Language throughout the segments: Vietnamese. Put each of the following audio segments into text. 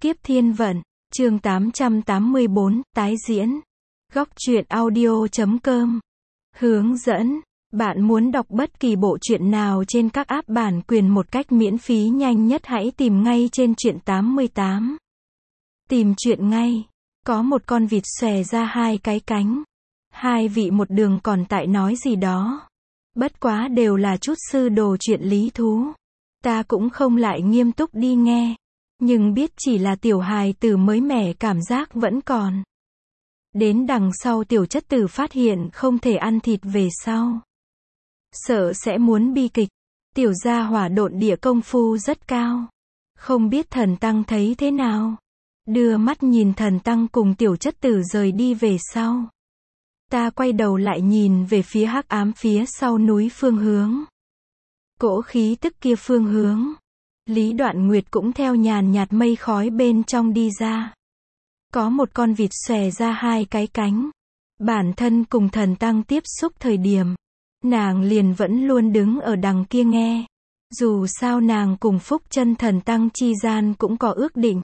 Kiếp Thiên Vận, chương 884, tái diễn. Góc truyện audio.com. Hướng dẫn. Bạn muốn đọc bất kỳ bộ truyện nào trên các app bản quyền một cách miễn phí nhanh nhất, hãy tìm ngay trên Truyện 88. Tìm truyện ngay. Có một con vịt xòe ra hai cái cánh. Hai vị một đường còn tại nói gì đó. Bất quá đều là chút sư đồ chuyện lý thú. Ta cũng không lại nghiêm túc đi nghe. Nhưng biết chỉ là tiểu hài tử mới mẻ, cảm giác vẫn còn. Đến đằng sau tiểu chất tử phát hiện không thể ăn thịt về sau. Sợ sẽ muốn bi kịch. Tiểu gia hỏa độn địa công phu rất cao. Không biết thần tăng thấy thế nào. Đưa mắt nhìn thần tăng cùng tiểu chất tử rời đi về sau. Ta quay đầu lại nhìn về phía hắc ám phía sau núi phương hướng. Cỗ khí tức kia phương hướng. Lý Đoạn Nguyệt cũng theo nhàn nhạt mây khói bên trong đi ra. Có một con vịt xòe ra hai cái cánh. Bản thân cùng thần tăng tiếp xúc thời điểm, nàng liền vẫn luôn đứng ở đằng kia nghe. Dù sao nàng cùng Phúc Chân thần tăng chi gian cũng có ước định.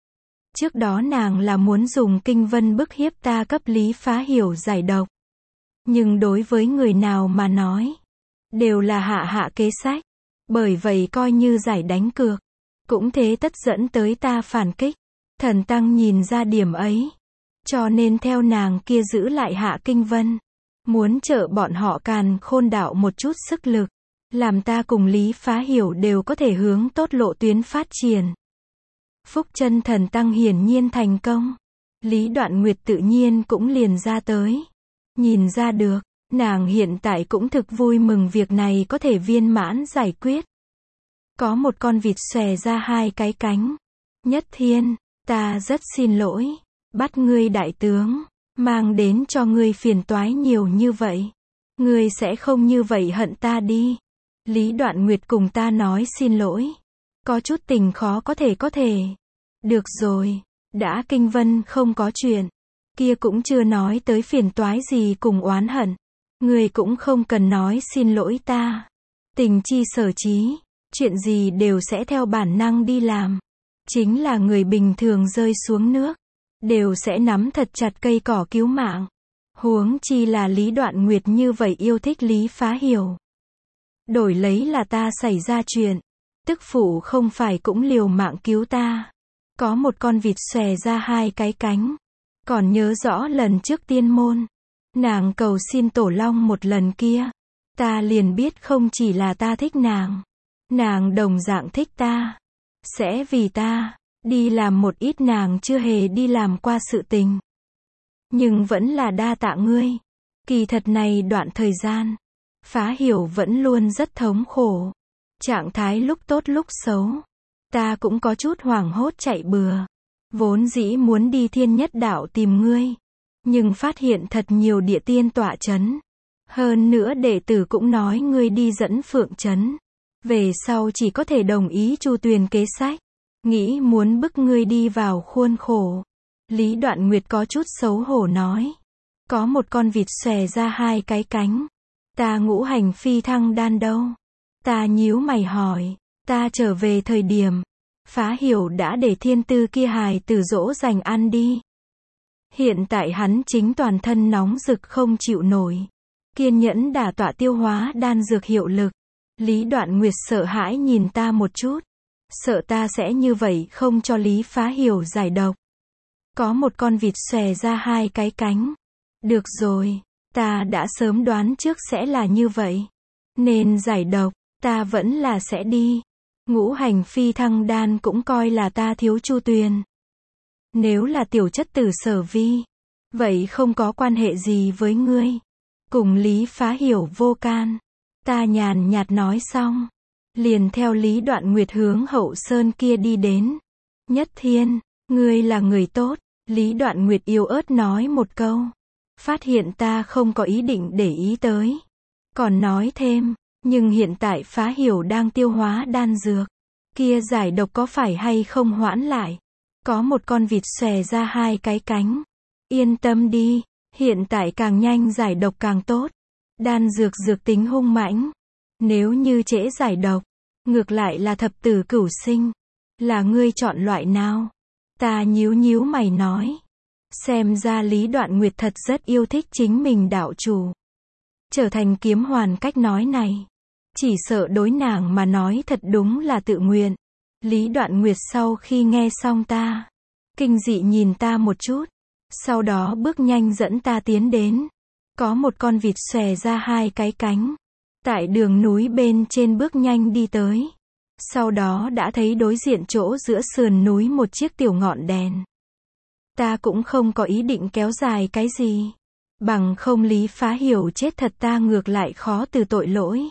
Trước đó nàng là muốn dùng kinh vân bức hiếp ta cấp Lý Phá Hiểu giải độc. Nhưng đối với người nào mà nói, đều là hạ kế sách. Bởi vậy coi như giải đánh cược, cũng thế tất dẫn tới ta phản kích. Thần tăng nhìn ra điểm ấy, cho nên theo nàng kia giữ lại Hạ Kinh Vân, muốn trợ bọn họ Càn Khôn đạo một chút sức lực, làm ta cùng Lý Phá Hiểu đều có thể hướng tốt lộ tuyến phát triển. Phúc Chân thần tăng hiển nhiên thành công. Lý Đoạn Nguyệt tự nhiên cũng liền ra tới. Nhìn ra được, nàng hiện tại cũng thực vui mừng việc này có thể viên mãn giải quyết. Có một con vịt xòe ra hai cái cánh. Nhất Thiên, ta rất xin lỗi. Bắt ngươi đại tướng, mang đến cho ngươi phiền toái nhiều như vậy. Ngươi sẽ không như vậy hận ta đi. Lý Đoạn Nguyệt cùng ta nói xin lỗi. Có chút tình khó có thể. Được rồi, đã Kinh Vân không có chuyện. Kia cũng chưa nói tới phiền toái gì cùng oán hận. Ngươi cũng không cần nói xin lỗi ta. Tình chi sở chí, chuyện gì đều sẽ theo bản năng đi làm. Chính là người bình thường rơi xuống nước, đều sẽ nắm thật chặt cây cỏ cứu mạng. Huống chi là Lý Đoạn Nguyệt như vậy yêu thích Lý Phá Hiểu. Đổi lấy là ta xảy ra chuyện, tức phụ không phải cũng liều mạng cứu ta. Có một con vịt xòe ra hai cái cánh. Còn nhớ rõ lần trước tiên môn, nàng cầu xin Tổ Long một lần kia. Ta liền biết không chỉ là ta thích nàng đồng dạng thích ta. Sẽ vì ta, đi làm một ít nàng chưa hề đi làm qua sự tình. Nhưng vẫn là đa tạ ngươi. Kỳ thật này đoạn thời gian, Phá Hiểu vẫn luôn rất thống khổ. Trạng thái lúc tốt lúc xấu. Ta cũng có chút hoảng hốt chạy bừa. Vốn dĩ muốn đi Thiên Nhất Đạo tìm ngươi. Nhưng phát hiện thật nhiều địa tiên tọa chấn. Hơn nữa đệ tử cũng nói ngươi đi dẫn Phượng chấn. Về sau chỉ có thể đồng ý Chu Tuyền kế sách. Nghĩ muốn bức ngươi đi vào khuôn khổ. Lý Đoạn Nguyệt có chút xấu hổ nói. Có một con vịt xòe ra hai cái cánh. Ta ngũ hành phi thăng đan đâu? Ta nhíu mày hỏi. Ta trở về thời điểm, Phá Hiểu đã để thiên tư kia hài tử dỗ dành ăn đi. Hiện tại hắn chính toàn thân nóng rực không chịu nổi. Kiên nhẫn đả tọa tiêu hóa đan dược hiệu lực. Lý Đoạn Nguyệt sợ hãi nhìn ta một chút. Sợ ta sẽ như vậy không cho Lý Phá Hiểu giải độc. Có một con vịt xòe ra hai cái cánh. Được rồi, ta đã sớm đoán trước sẽ là như vậy. Nên giải độc, ta vẫn là sẽ đi. Ngũ hành phi thăng đan cũng coi là ta thiếu Chu Tuyền. Nếu là tiểu chất tử Sở Vi, vậy không có quan hệ gì với ngươi. Cùng Lý Phá Hiểu vô can. Ta nhàn nhạt nói xong, liền theo Lý Đoạn Nguyệt hướng Hậu Sơn kia đi đến. Nhất Thiên, ngươi là người tốt. Lý Đoạn Nguyệt yếu ớt nói một câu. Phát hiện ta không có ý định để ý tới. Còn nói thêm, nhưng hiện tại Phá Hiểu đang tiêu hóa đan dược. Kia giải độc có phải hay không hoãn lại? Có một con vịt xòe ra hai cái cánh. Yên tâm đi, hiện tại càng nhanh giải độc càng tốt. Đan dược tính hung mãnh. Nếu như trễ giải độc, ngược lại là thập tử cửu sinh. Là ngươi chọn loại nào? Ta nhíu nhíu mày nói. Xem ra Lý Đoạn Nguyệt thật rất yêu thích chính mình đạo chủ. Trở thành kiếm hoàn cách nói này. Chỉ sợ đối nàng mà nói thật đúng là tự nguyện. Lý Đoạn Nguyệt sau khi nghe xong ta, kinh dị nhìn ta một chút. Sau đó bước nhanh dẫn ta tiến đến. Có một con vịt xòe ra hai cái cánh. Tại đường núi bên trên bước nhanh đi tới. Sau đó đã thấy đối diện chỗ giữa sườn núi một chiếc tiểu ngọn đèn. Ta cũng không có ý định kéo dài cái gì. Bằng không Lý Phá Hiểu chết thật ta ngược lại khó từ tội lỗi.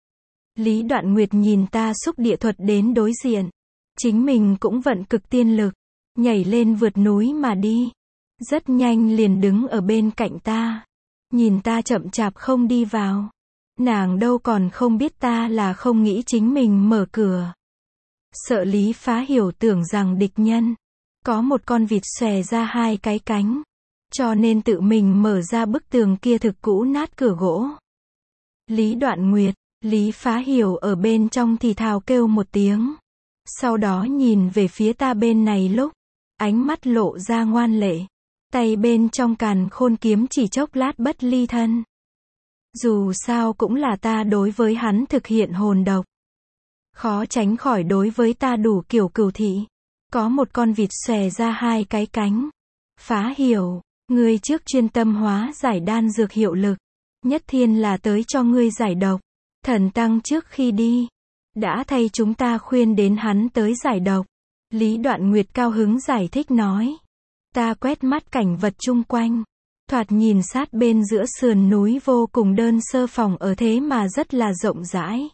Lý Đoạn Nguyệt nhìn ta xúc địa thuật đến đối diện. Chính mình cũng vận cực tiên lực. Nhảy lên vượt núi mà đi. Rất nhanh liền đứng ở bên cạnh ta. Nhìn ta chậm chạp không đi vào. Nàng đâu còn không biết ta là không nghĩ chính mình mở cửa. Sợ Lý Phá Hiểu tưởng rằng địch nhân. Có một con vịt xòe ra hai cái cánh. Cho nên tự mình mở ra bức tường kia thực cũ nát cửa gỗ. Lý Đoạn Nguyệt, Lý Phá Hiểu ở bên trong thì thào kêu một tiếng. Sau đó nhìn về phía ta bên này lúc. Ánh mắt lộ ra ngoan lệ. Tay bên trong càn khôn kiếm chỉ chốc lát bất ly thân. Dù sao cũng là ta đối với hắn thực hiện hồn độc. Khó tránh khỏi đối với ta đủ kiểu cừu thị. Có một con vịt xòe ra hai cái cánh. Phá Hiểu, ngươi trước chuyên tâm hóa giải đan dược hiệu lực. Nhất Thiên là tới cho ngươi giải độc. Thần Tăng trước khi đi, đã thay chúng ta khuyên đến hắn tới giải độc. Lý Đoạn Nguyệt cao hứng giải thích nói. Ta quét mắt cảnh vật chung quanh. Thoạt nhìn sát bên giữa sườn núi vô cùng đơn sơ, phòng ở thế mà rất là rộng rãi.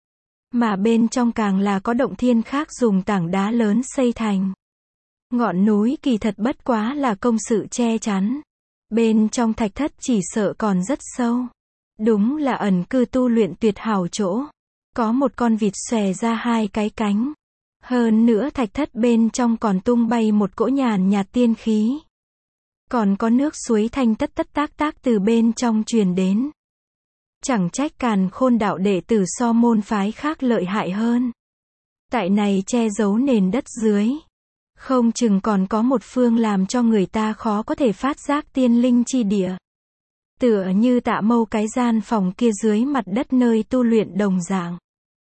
Mà bên trong càng là có động thiên khác dùng tảng đá lớn xây thành. Ngọn núi kỳ thật bất quá là công sự che chắn. Bên trong thạch thất chỉ sợ còn rất sâu. Đúng là ẩn cư tu luyện tuyệt hảo chỗ. Có một con vịt xòe ra hai cái cánh. Hơn nữa thạch thất bên trong còn tung bay một cỗ nhàn nhạt tiên khí. Còn có nước suối thanh tất tất tác tác từ bên trong truyền đến. Chẳng trách Càn Khôn đạo đệ tử so môn phái khác lợi hại hơn. Tại này che giấu nền đất dưới. Không chừng còn có một phương làm cho người ta khó có thể phát giác tiên linh chi địa. Tựa như Tạ Mâu cái gian phòng kia dưới mặt đất nơi tu luyện đồng dạng.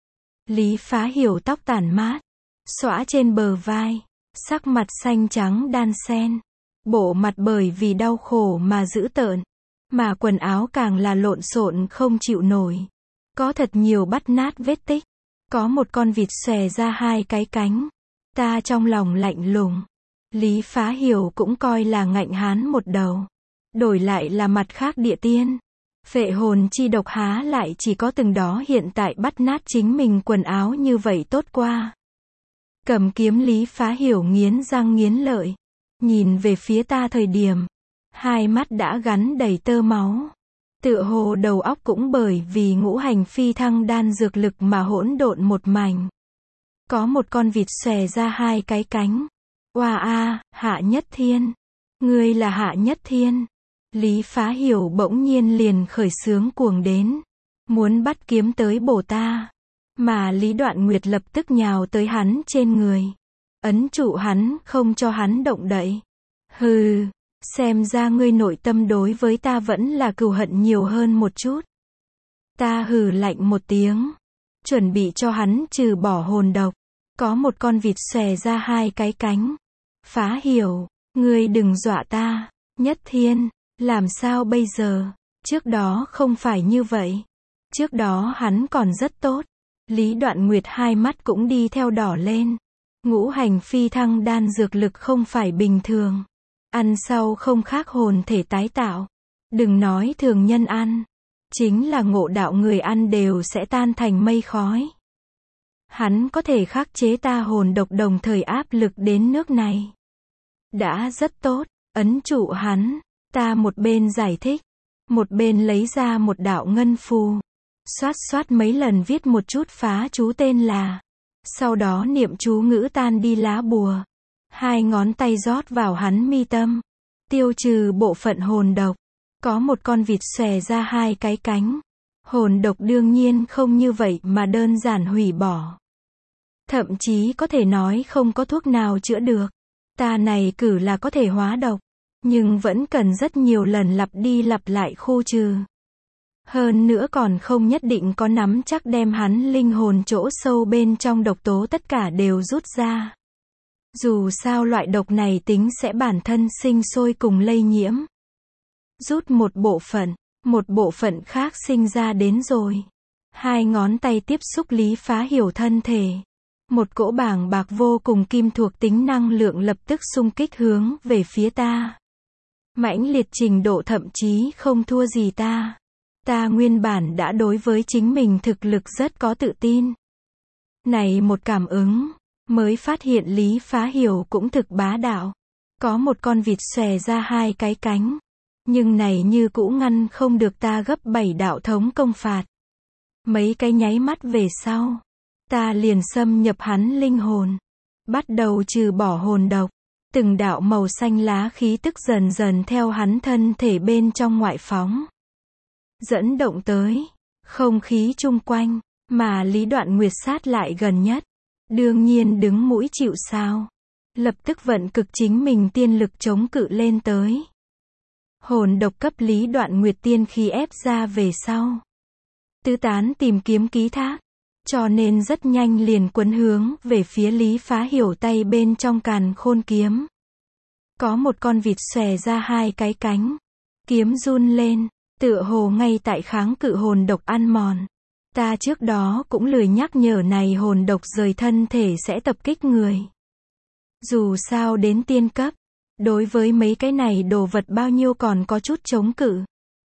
Lý Phá Hiểu tóc tản mát, xõa trên bờ vai, sắc mặt xanh trắng đan xen. Bộ mặt bởi vì đau khổ mà dữ tợn. Mà quần áo càng là lộn xộn không chịu nổi. Có thật nhiều bắt nát vết tích. Có một con vịt xòe ra hai cái cánh. Ta trong lòng lạnh lùng. Lý Phá Hiểu cũng coi là ngạnh hán một đầu. Đổi lại là mặt khác địa tiên. Phệ hồn chi độc há lại chỉ có từng đó hiện tại bắt nát chính mình quần áo như vậy tốt qua. Cầm kiếm Lý Phá Hiểu nghiến răng nghiến lợi. Nhìn về phía ta thời điểm. Hai mắt đã gắn đầy tơ máu. Tựa hồ đầu óc cũng bởi vì ngũ hành phi thăng đan dược lực mà hỗn độn một mảnh. Có một con vịt xòe ra hai cái cánh. Oa a, Hạ Nhất Thiên. Ngươi là Hạ Nhất Thiên. Lý Phá Hiểu bỗng nhiên liền khởi xướng cuồng đến. Muốn bắt kiếm tới bổ ta. Mà Lý Đoạn Nguyệt lập tức nhào tới hắn trên người. Ấn trụ hắn không cho hắn động đậy. Hừ. Xem ra ngươi nội tâm đối với ta vẫn là cừu hận nhiều hơn một chút. Ta hừ lạnh một tiếng. Chuẩn bị cho hắn trừ bỏ hồn độc. Có một con vịt xòe ra hai cái cánh. Phá Hiểu, ngươi đừng dọa ta. Nhất Thiên, làm sao bây giờ? Trước đó không phải như vậy. Trước đó hắn còn rất tốt. Lý Đoạn Nguyệt hai mắt cũng đi theo đỏ lên. Ngũ hành phi thăng đan dược lực không phải bình thường. Ăn sau không khác hồn thể tái tạo. Đừng nói thường nhân ăn. Chính là ngộ đạo người ăn đều sẽ tan thành mây khói. Hắn có thể khắc chế ta hồn độc đồng thời áp lực đến nước này. Đã rất tốt, ấn trụ hắn. Ta một bên giải thích. Một bên lấy ra một đạo ngân phù. Xoát xoát mấy lần viết một chút phá chú tên là. Sau đó niệm chú ngữ tan đi lá bùa. Hai ngón tay rót vào hắn mi tâm. Tiêu trừ bộ phận hồn độc. Có một con vịt xòe ra hai cái cánh. Hồn độc đương nhiên không như vậy mà đơn giản hủy bỏ. Thậm chí có thể nói không có thuốc nào chữa được. Ta này cử là có thể hóa độc, nhưng vẫn cần rất nhiều lần lặp đi lặp lại khu trừ. Hơn nữa còn không nhất định có nắm chắc đem hắn linh hồn chỗ sâu bên trong độc tố tất cả đều rút ra. Dù sao loại độc này tính sẽ bản thân sinh sôi cùng lây nhiễm. Rút một bộ phận khác sinh ra đến rồi. Hai ngón tay tiếp xúc Lý Phá Hiểu thân thể. Một cỗ bàng bạc vô cùng kim thuộc tính năng lượng lập tức xung kích hướng về phía ta. Mãnh liệt trình độ thậm chí không thua gì ta. Ta nguyên bản đã đối với chính mình thực lực rất có tự tin. Này một cảm ứng, mới phát hiện Lý Phá Hiểu cũng thực bá đạo. Có một con vịt xòe ra hai cái cánh. Nhưng này như cũ ngăn không được ta gấp 7 đạo thống công phạt. Mấy cái nháy mắt về sau, ta liền xâm nhập hắn linh hồn. Bắt đầu trừ bỏ hồn độc. Từng đạo màu xanh lá khí tức dần dần theo hắn thân thể bên trong ngoại phóng. Dẫn động tới không khí chung quanh, mà Lý Đoạn Nguyệt sát lại gần nhất. Đương nhiên đứng mũi chịu sào. Lập tức vận cực chính mình tiên lực chống cự lên tới. Hồn độc cấp Lý Đoạn Nguyệt tiên khí ép ra về sau. Tứ tán tìm kiếm ký thác. Cho nên rất nhanh liền quấn hướng về phía Lý Phá Hiểu tay bên trong càn khôn kiếm. Có một con vịt xòe ra hai cái cánh. Kiếm run lên, tựa hồ ngay tại kháng cự hồn độc ăn mòn. Ta trước đó cũng lười nhắc nhở này hồn độc rời thân thể sẽ tập kích người. Dù sao đến tiên cấp, đối với mấy cái này đồ vật bao nhiêu còn có chút chống cự.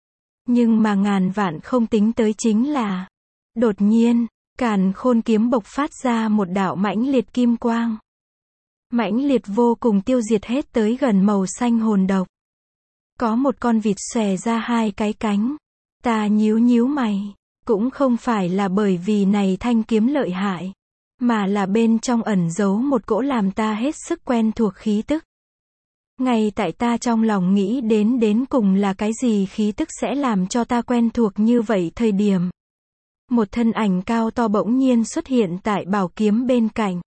Nhưng mà ngàn vạn không tính tới chính là, đột nhiên, càn khôn kiếm bộc phát ra một đạo mãnh liệt kim quang. Mãnh liệt vô cùng tiêu diệt hết tới gần màu xanh hồn độc. Có một con vịt xòe ra hai cái cánh. Ta nhíu nhíu mày. Cũng không phải là bởi vì này thanh kiếm lợi hại, mà là bên trong ẩn giấu một cỗ làm ta hết sức quen thuộc khí tức. Ngay tại ta trong lòng nghĩ đến cùng là cái gì khí tức sẽ làm cho ta quen thuộc như vậy thời điểm. Một thân ảnh cao to bỗng nhiên xuất hiện tại bảo kiếm bên cạnh.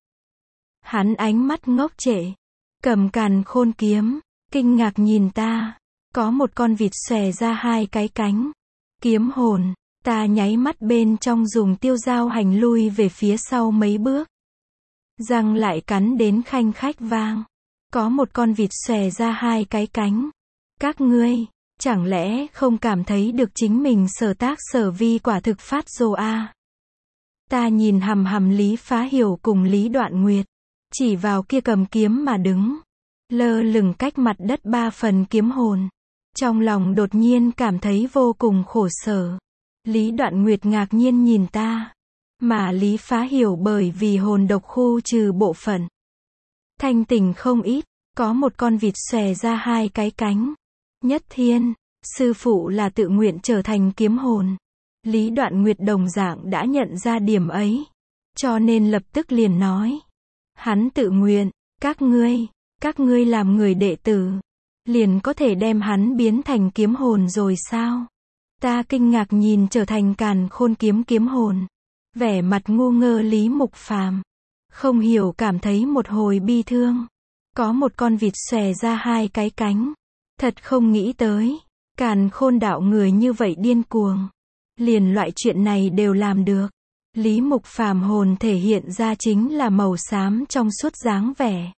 Hắn ánh mắt ngốc trệ, cầm càn khôn kiếm, kinh ngạc nhìn ta. Có một con vịt xòe ra hai cái cánh. Kiếm hồn, ta nháy mắt bên trong dùng tiêu dao hành lui về phía sau mấy bước. Răng lại cắn đến khanh khách vang. Có một con vịt xòe ra hai cái cánh. Các ngươi, chẳng lẽ không cảm thấy được chính mình sở tác sở vi quả thực phát rồ a? Ta nhìn hằm hằm Lý Phá Hiểu cùng Lý Đoạn Nguyệt, chỉ vào kia cầm kiếm mà đứng, lơ lửng cách mặt đất 3 phần kiếm hồn. Trong lòng đột nhiên cảm thấy vô cùng khổ sở. Lý Đoạn Nguyệt ngạc nhiên nhìn ta, mà Lý Phá Hiểu bởi vì hồn độc khu trừ bộ phận thanh tỉnh không ít. Có một con vịt xòe ra hai cái cánh. Nhất Thiên, sư phụ là tự nguyện trở thành kiếm hồn. Lý Đoạn Nguyệt đồng dạng đã nhận ra điểm ấy, cho nên lập tức liền nói. Hắn tự nguyện, các ngươi làm người đệ tử, liền có thể đem hắn biến thành kiếm hồn rồi sao? Ta kinh ngạc nhìn trở thành càn khôn kiếm hồn. Vẻ mặt ngu ngơ Lý Mục Phàm, không hiểu cảm thấy một hồi bi thương. Có một con vịt xòe ra hai cái cánh. Thật không nghĩ tới, càn khôn đạo người như vậy điên cuồng. Liền loại chuyện này đều làm được. Lý Mục Phàm hồn thể hiện ra chính là màu xám trong suốt dáng vẻ.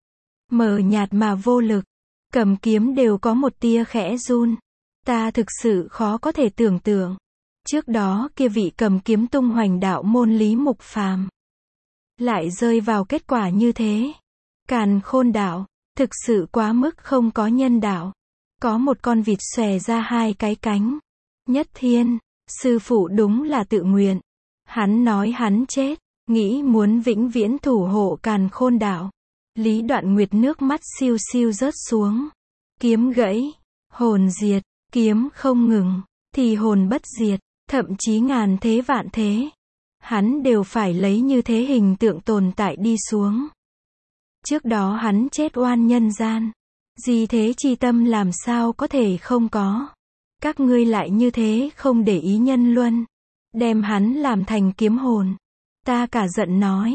Mờ nhạt mà vô lực. Cầm kiếm đều có một tia khẽ run. Ta thực sự khó có thể tưởng tượng. Trước đó kia vị cầm kiếm tung hoành đạo môn Lý Mục Phàm lại rơi vào kết quả như thế. Càn khôn đạo, thực sự quá mức không có nhân đạo. Có một con vịt xòe ra hai cái cánh. Nhất Thiên, sư phụ đúng là tự nguyện. Hắn nói hắn chết, nghĩ muốn vĩnh viễn thủ hộ càn khôn đạo. Lý Đoạn Nguyệt nước mắt siêu siêu rớt xuống. Kiếm gãy, hồn diệt, kiếm không ngừng, thì hồn bất diệt, thậm chí ngàn thế vạn thế. Hắn đều phải lấy như thế hình tượng tồn tại đi xuống. Trước đó hắn chết oan nhân gian. Gì thế chi tâm làm sao có thể không có. Các ngươi lại như thế không để ý nhân luân. Đem hắn làm thành kiếm hồn. Ta cả giận nói.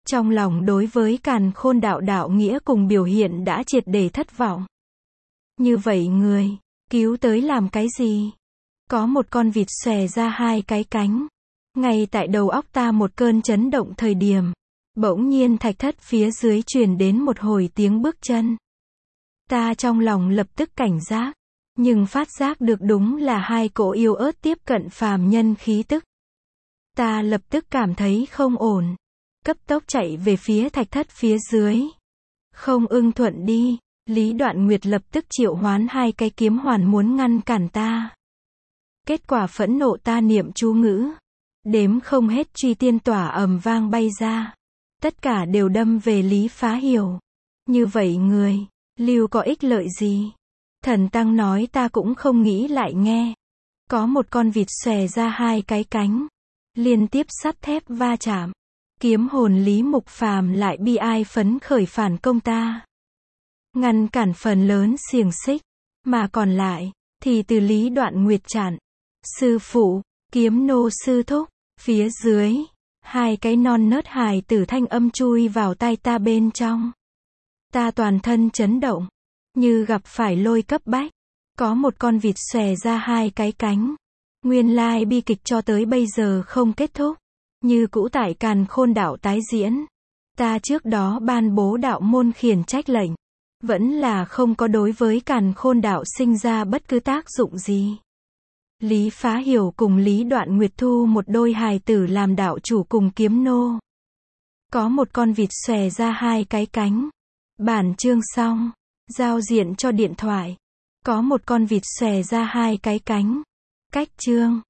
Trong lòng đối với Càn Khôn đạo đạo nghĩa cùng biểu hiện đã triệt để thất vọng. Như vậy người, cứu tới làm cái gì? Có một con vịt xòe ra hai cái cánh. Ngay tại đầu óc ta một cơn chấn động thời điểm, bỗng nhiên thạch thất phía dưới truyền đến một hồi tiếng bước chân. Ta trong lòng lập tức cảnh giác, nhưng phát giác được đúng là hai cỗ yếu ớt tiếp cận phàm nhân khí tức. Ta lập tức cảm thấy không ổn, cấp tốc chạy về phía thạch thất phía dưới. Không ưng thuận đi, Lý Đoạn Nguyệt lập tức triệu hoán hai cái kiếm hoàn muốn ngăn cản ta. Kết quả phẫn nộ ta niệm chú ngữ, đếm không hết truy tiên tỏa ầm vang bay ra. Tất cả đều đâm về Lý Phá Hiểu. Như vậy người, lưu có ích lợi gì? Thần Tăng nói ta cũng không nghĩ lại nghe. Có một con vịt xòe ra hai cái cánh, liên tiếp sắt thép va chạm. Kiếm hồn Lý Mục Phàm lại bi ai phấn khởi phản công ta. Ngăn cản phần lớn xiềng xích, mà còn lại, thì từ Lý Đoạn Nguyệt chặn. Sư phụ, kiếm nô sư thúc, phía dưới, hai cái non nớt hài tử thanh âm chui vào tai ta bên trong. Ta toàn thân chấn động, như gặp phải lôi cấp bách. Có một con vịt xòe ra hai cái cánh. Nguyên lai bi kịch cho tới bây giờ không kết thúc. Như cũ tại Càn Khôn đạo tái diễn. Ta trước đó ban bố đạo môn khiển trách lệnh, vẫn là không có đối với Càn Khôn đạo sinh ra bất cứ tác dụng gì. Lý Phá Hiểu cùng Lý Đoạn Nguyệt thu một đôi hài tử làm đạo chủ cùng kiếm nô. Có một con vịt xòe ra hai cái cánh. Bản chương xong. Giao diện cho điện thoại. Có một con vịt xòe ra hai cái cánh. Cách chương.